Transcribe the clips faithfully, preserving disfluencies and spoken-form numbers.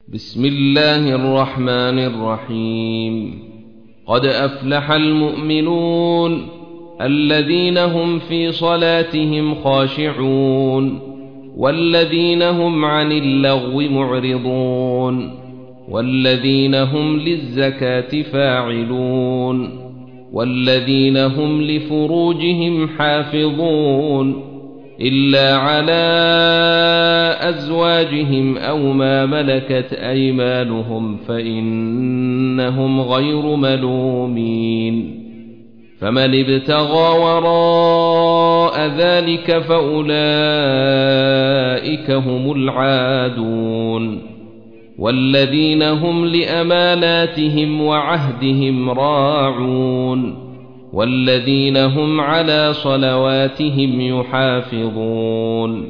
بسم الله الرحمن الرحيم. قد أفلح المؤمنون الذين هم في صلاتهم خاشعون والذين هم عن اللغو معرضون والذين هم للزكاة فاعلون والذين هم لفروجهم حافظون إلا على أزواجهم أو ما ملكت أيمانهم فإنهم غير ملومين. فمن ابتغى وراء ذلك فأولئك هم العادون والذين هم لأماناتهم وعهدهم راعون والذين هم على صلواتهم يحافظون.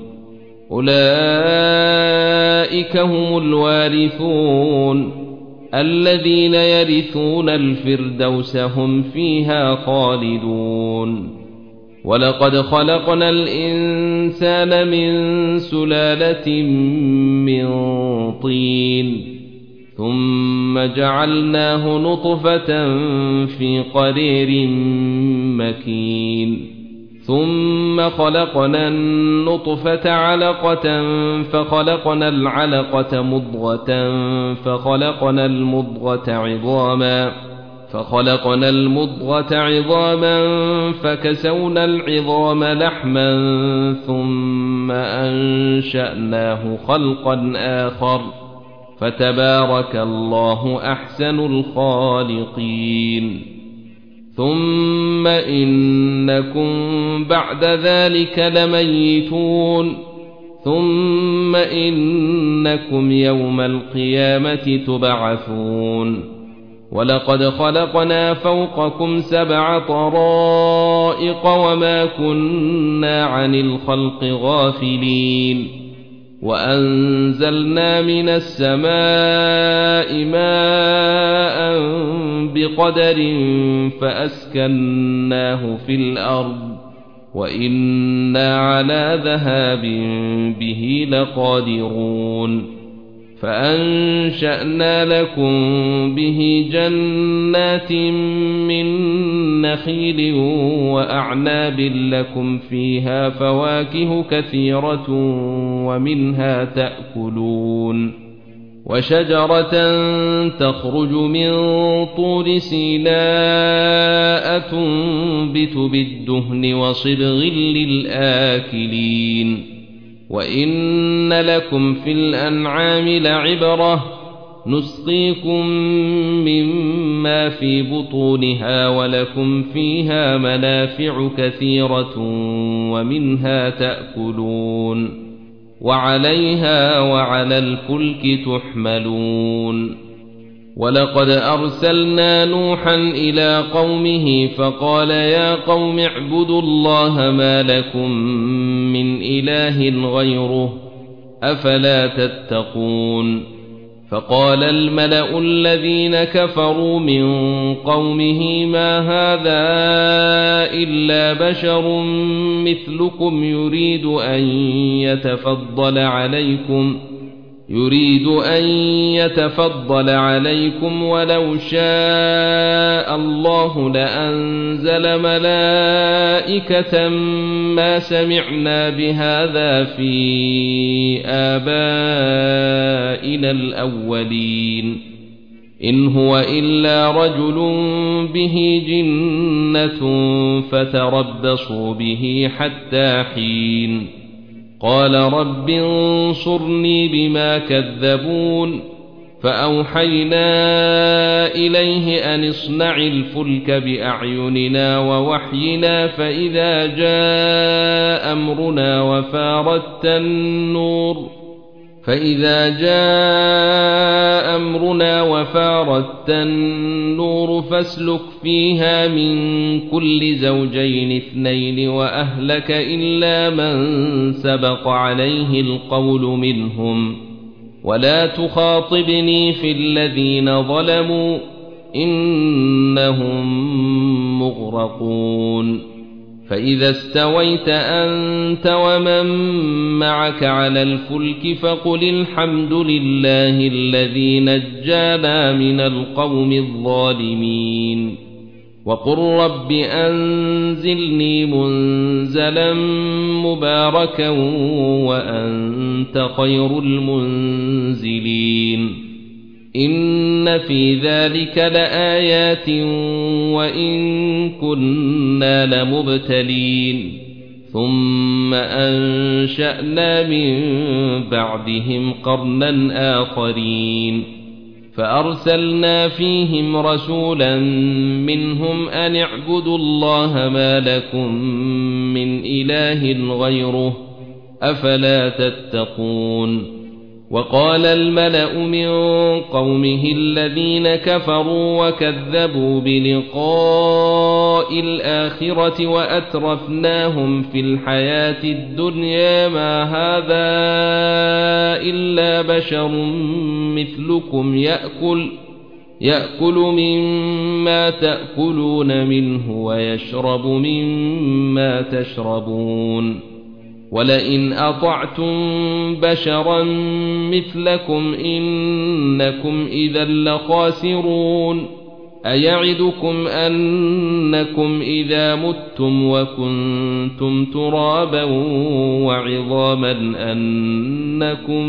أولئك هم الوارثون الذين يرثون الفردوس هم فيها خالدون. ولقد خلقنا الإنسان من سلالة من طين ثم جعلناه نطفة في قرير مكين ثم خلقنا النطفة علقة فخلقنا العلقة مضغة فخلقنا المضغة عظاما فخلقنا المضغة عظاما فكسونا العظام لحما ثم أنشأناه خلقا آخر فتبارك الله أحسن الخالقين. ثم إنكم بعد ذلك لميتون ثم إنكم يوم القيامة تبعثون. ولقد خلقنا فوقكم سبع طرائق وما كنا عن الخلق غافلين وأنزلنا من السماء ماء بقدر فأسكناه في الأرض وإنا على ذهاب به لقادرون. فأنشأنا لكم به جنات من نخيل وأعناب لكم فيها فواكه كثيرة ومنها تأكلون. وشجرة تخرج من طور سيناء تنبت بالدهن وصبغ للآكلين. وإن لكم في الأنعام لعبرة نسقيكم مما في بطونها ولكم فيها منافع كثيرة ومنها تأكلون وعليها وعلى الفلك تحملون. ولقد أرسلنا نوحا إلى قومه فقال يا قوم اعبدوا الله ما لكم من إله غيره أفلا تتقون. فقال الملأ الذين كفروا من قومه ما هذا إلا بشر مثلكم يريد أن يتفضل عليكم يريد أن يتفضل عليكم ولو شاء الله لأنزل ملائكة ما سمعنا بهذا في آبائنا الأولين إن هو إلا رجل به جنة فتربصوا به حتى حين. قال رب انصرني بما كذبون. فأوحينا إليه أن اصنع الفلك بأعيننا ووحينا فإذا جاء أمرنا وفارت النور فإذا جاء أمرنا وفارت النور فاسلك فيها من كل زوجين اثنين وأهلك إلا من سبق عليه القول منهم ولا تخاطبني في الذين ظلموا إنهم مغرقون. فإذا استويت أنت ومن معك على الفلك فقل الحمد لله الذي نجانا من القوم الظالمين وقل رب أنزلني منزلا مباركا وأنت خير المنزلين إن في ذلك لآيات وإن كنا لمبتلين ثم أنشأنا من بعدهم قرنا آخرين فأرسلنا فيهم رسولا منهم أن اعبدوا الله ما لكم من إله غيره أفلا تتقون وقال الملأ من قومه الذين كفروا وكذبوا بلقاء الآخرة وأترفناهم في الحياة الدنيا ما هذا إلا بشر مثلكم يأكل يأكل مما تأكلون منه ويشرب مما تشربون ولئن أطعتم بشرا مثلكم إنكم إذا لخاسرون أيعدكم أنكم إذا متم وكنتم ترابا وعظاما أنكم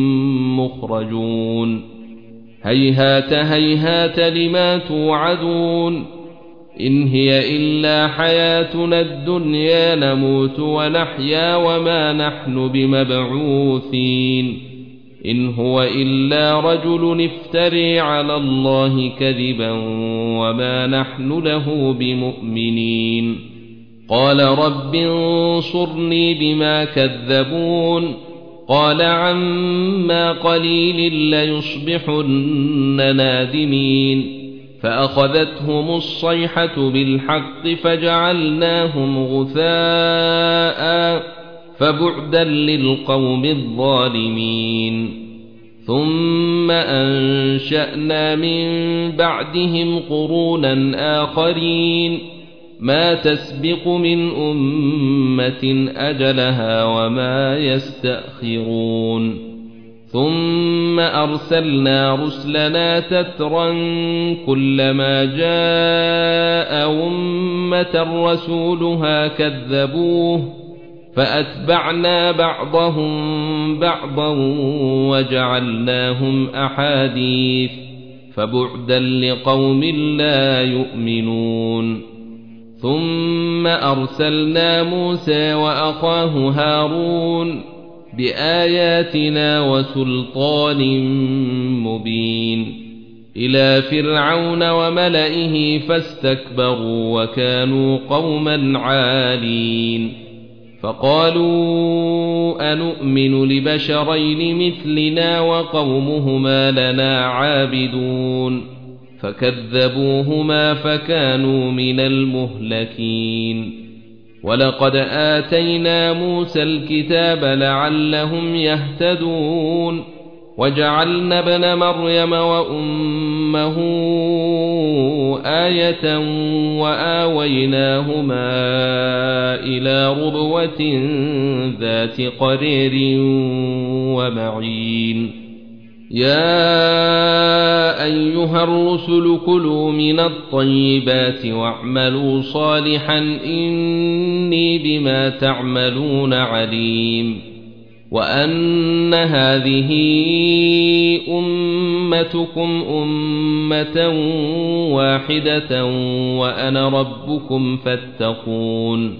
مخرجون هيهات هيهات لما توعدون إن هي إلا حياتنا الدنيا نموت ونحيا وما نحن بمبعوثين إن هو إلا رجل افتري على الله كذبا وما نحن له بمؤمنين قال رب انصرني بما كذبون قال عما قليل ليصبحن نادمين فأخذتهم الصيحة بالحق فجعلناهم غثاء فبعدا للقوم الظالمين ثم أنشأنا من بعدهم قرونا آخرين ما تسبق من أمة أجلها وما يستأخرون ثم أرسلنا رسلنا تترا كلما جاء أمة رسولها كذبوه فأتبعنا بعضهم بعضا وجعلناهم أحاديث فبعدا لقوم لا يؤمنون ثم أرسلنا موسى وأخاه هارون بآياتنا وسلطان مبين إلى فرعون وملئه فاستكبروا وكانوا قوما عالين فقالوا أنؤمن لبشرين مثلنا وقومهما لنا عابدون فكذبوهما فكانوا من المهلكين ولقد آتينا موسى الكتاب لعلهم يهتدون وجعلنا ابن مريم وأمه آية وآويناهما إلى ربوة ذات قرير ومعين يا أيها الرسل كلوا من الطيبات واعملوا صالحا إني بما تعملون عليم وأن هذه أمتكم أمة واحدة وأنا ربكم فاتقون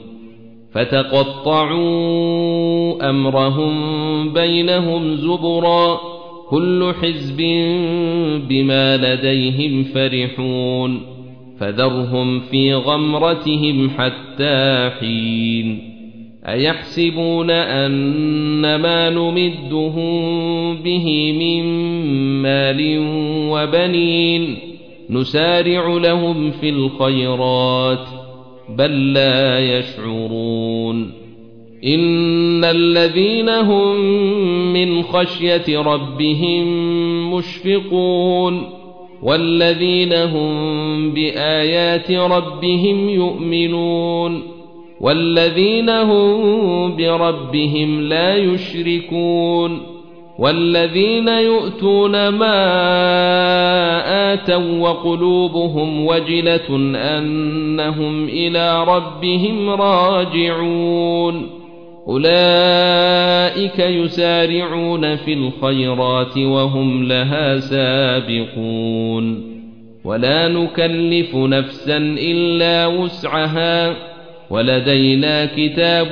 فتقطعوا أمرهم بينهم زبرا كل حزب بما لديهم فرحون فذرهم في غمرتهم حتى حين أيحسبون أن ما نمدهم به من مال وبنين نسارع لهم في الخيرات بل لا يشعرون إن الذين هم من خشية ربهم مشفقون والذين هم بآيات ربهم يؤمنون والذين هم بربهم لا يشركون والذين يؤتون ما آتوا وقلوبهم وجلة أنهم إلى ربهم راجعون أولئك يسارعون في الخيرات وهم لها سابقون ولا نكلف نفسا إلا وسعها ولدينا كتاب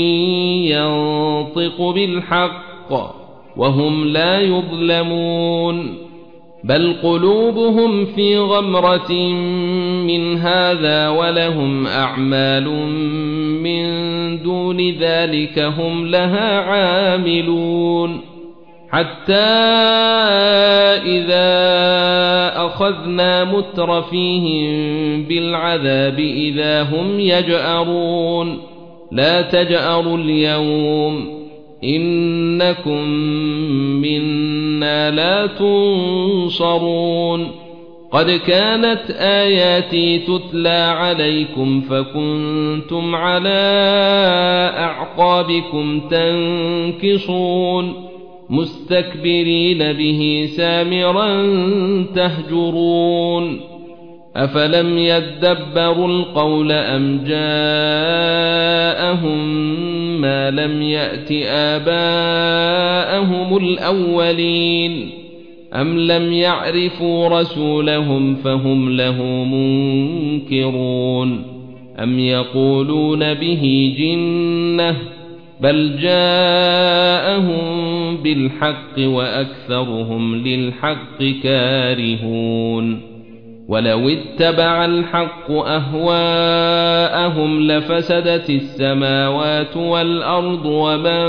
ينطق بالحق وهم لا يظلمون بل قلوبهم في غمرة من هذا ولهم أعمال من دون ذلك هم لها عاملون حتى إذا أخذنا مترفيهم بالعذاب إذا هم يجأرون لا تجأروا اليوم إنكم منا لا تنصرون قد كانت آياتي تتلى عليكم فكنتم على أعقابكم تنكصون مستكبرين به سامرا تهجرون أفلم يدبروا القول أم جاءهم ما لم يأت آباءهم الأولين أم لم يعرفوا رسولهم فهم له منكرون أم يقولون به جنة بل جاءهم بالحق وأكثرهم للحق كارهون ولو اتبع الحق أهواءهم لفسدت السماوات والأرض ومن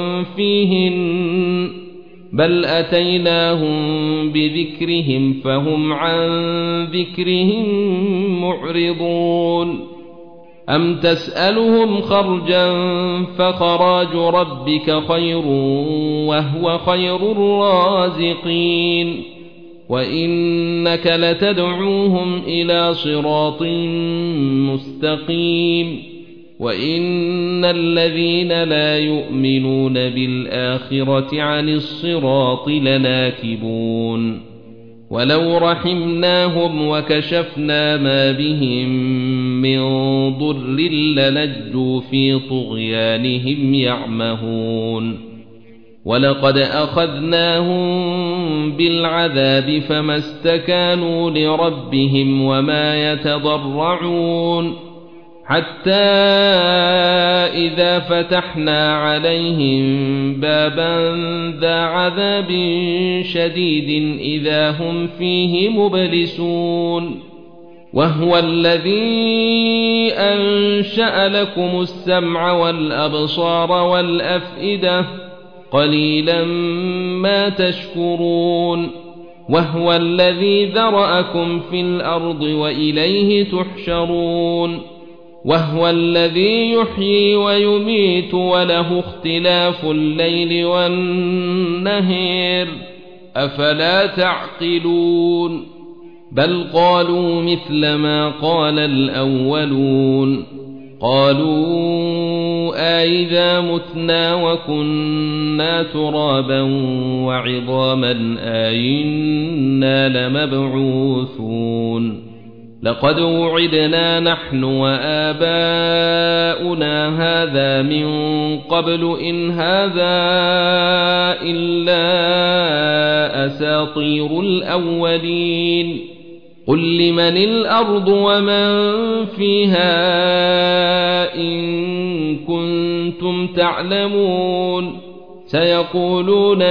فيهن بل أتيناهم بذكرهم فهم عن ذكرهم معرضون أم تسألهم خرجا فخراج ربك خير وهو خير الرازقين وإنك لتدعوهم إلى صراط مستقيم وإن الذين لا يؤمنون بالآخرة عن الصراط لناكبون ولو رحمناهم وكشفنا ما بهم من ضر للجوا في طغيانهم يعمهون ولقد أخذناهم بالعذاب فما استكانوا لربهم وما يتضرعون حتى إذا فتحنا عليهم بابا ذا عذاب شديد إذا هم فيه مبلسون وهو الذي أنشأ لكم السمع والأبصار والأفئدة قليلا ما تشكرون وهو الذي ذرأكم في الأرض وإليه تحشرون وهو الذي يحيي ويميت وله اختلاف الليل والنهار أفلا تعقلون بل قالوا مثل ما قال الأولون قالوا أئذا متنا وكنا ترابا وعظاما أئنا لمبعوثون لقد وعدنا نحن وآباؤنا هذا من قبل إن هذا إلا أساطير الأولين قل لمن الأرض ومن فيها إن كنتم تعلمون سيقولون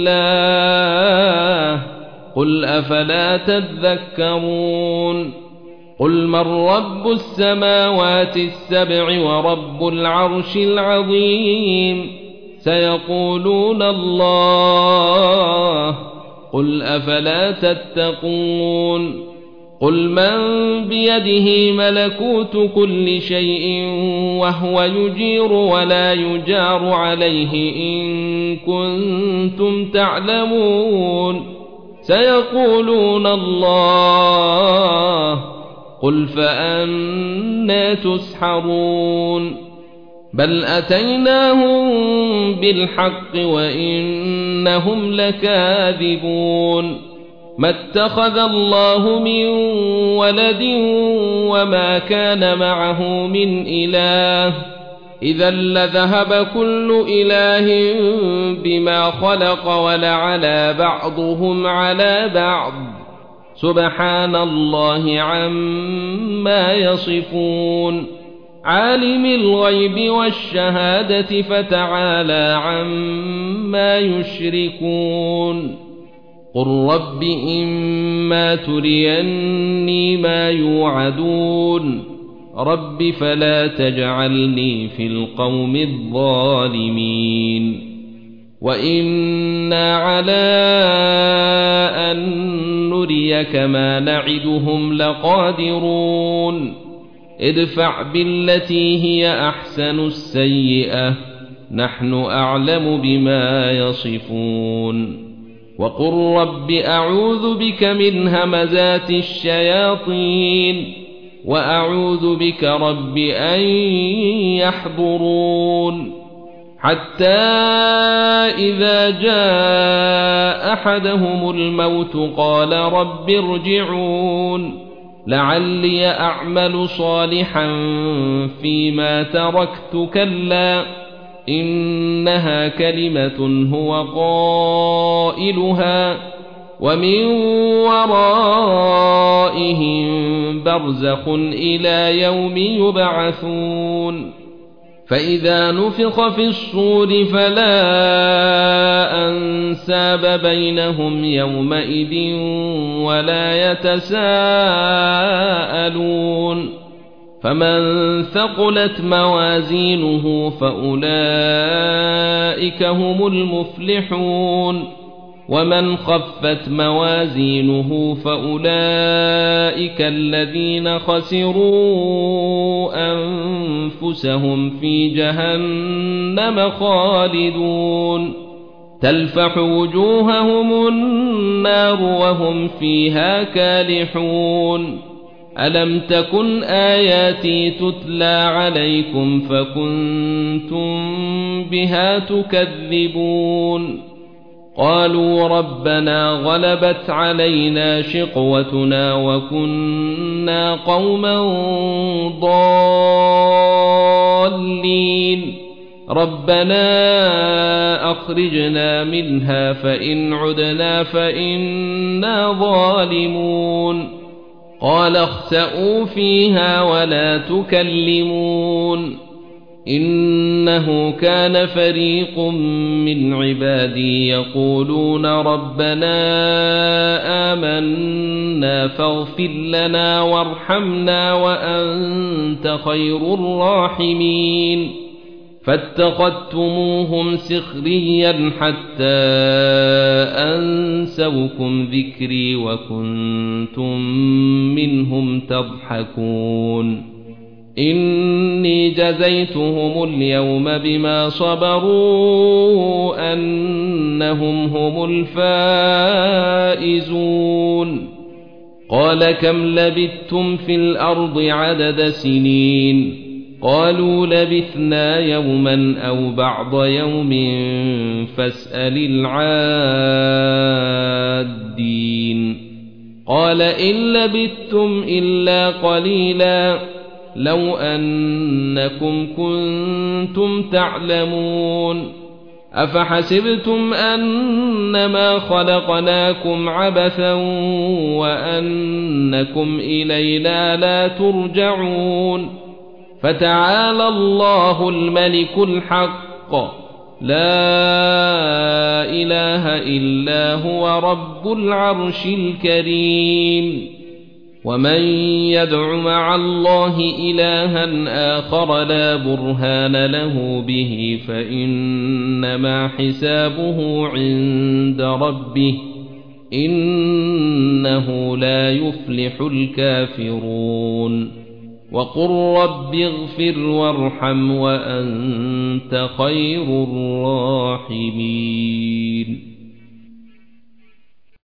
لله قل أفلا تذكرون قل من رب السماوات السبع ورب العرش العظيم سيقولون الله قل أفلا تتقون قل من بيده ملكوت كل شيء وهو يجير ولا يجار عليه إن كنتم تعلمون سيقولون الله قل فأنى تسحرون بل أتيناهم بالحق وإنهم لكاذبون ما اتخذ الله من ولد وما كان معه من إله إذا لذهب كل إله بما خلق ولعلى بعضهم على بعض سبحان الله عما يصفون عالم الغيب والشهادة فتعالى عما يشركون قل رب إما تريني ما يوعدون رب فلا تجعلني في القوم الظالمين وإنا على أن نريك ما نعدهم لقادرون ادفع بالتي هي أحسن السيئة نحن أعلم بما يصفون وقل رب أعوذ بك من همزات الشياطين وأعوذ بك رب أن يحضرون حتى إذا جاء أحدهم الموت قال رب ارجعون لعلي أعمل صالحا فيما تركت كلا إنها كلمة هو قائلها ومن ورائهم برزخ إلى يوم يبعثون فإذا نفخ في الصور فلا أنساب بينهم يومئذ ولا يتساءلون فمن ثقلت موازينه فأولئك هم المفلحون ومن خفت موازينه فأولئك الذين خسروا أنفسهم في جهنم خالدون تلفح وجوههم النار وهم فيها كالحون ألم تكن آياتي تتلى عليكم فكنتم بها تكذبون قالوا ربنا غلبت علينا شقوتنا وكنا قوما ضالين ربنا أخرجنا منها فإن عدنا فإنا ظالمون قال اخسئوا فيها ولا تكلمون إنه كان فريق من عبادي يقولون ربنا آمنا فاغفر لنا وارحمنا وأنت خير الراحمين فاتخذتموهم سخريا حتى أنسوكم ذكري وكنتم منهم تضحكون إني جزيتهم اليوم بما صبروا أنهم هم الفائزون قال كم لبثتم في الأرض عدد سنين قالوا لبثنا يوما أو بعض يوم فاسأل العادين قال إن لبثتم إلا قليلا لو أنكم كنتم تعلمون أفحسبتم أنما خلقناكم عبثا وأنكم إلينا لا ترجعون فتعالى الله الملك الحق لا إله إلا هو رب العرش الكريم ومن يدع مع الله إلها آخر لا برهان له به فإنما حسابه عند ربه إنه لا يفلح الكافرون وقل رب اغفر وارحم وأنت خير الراحمين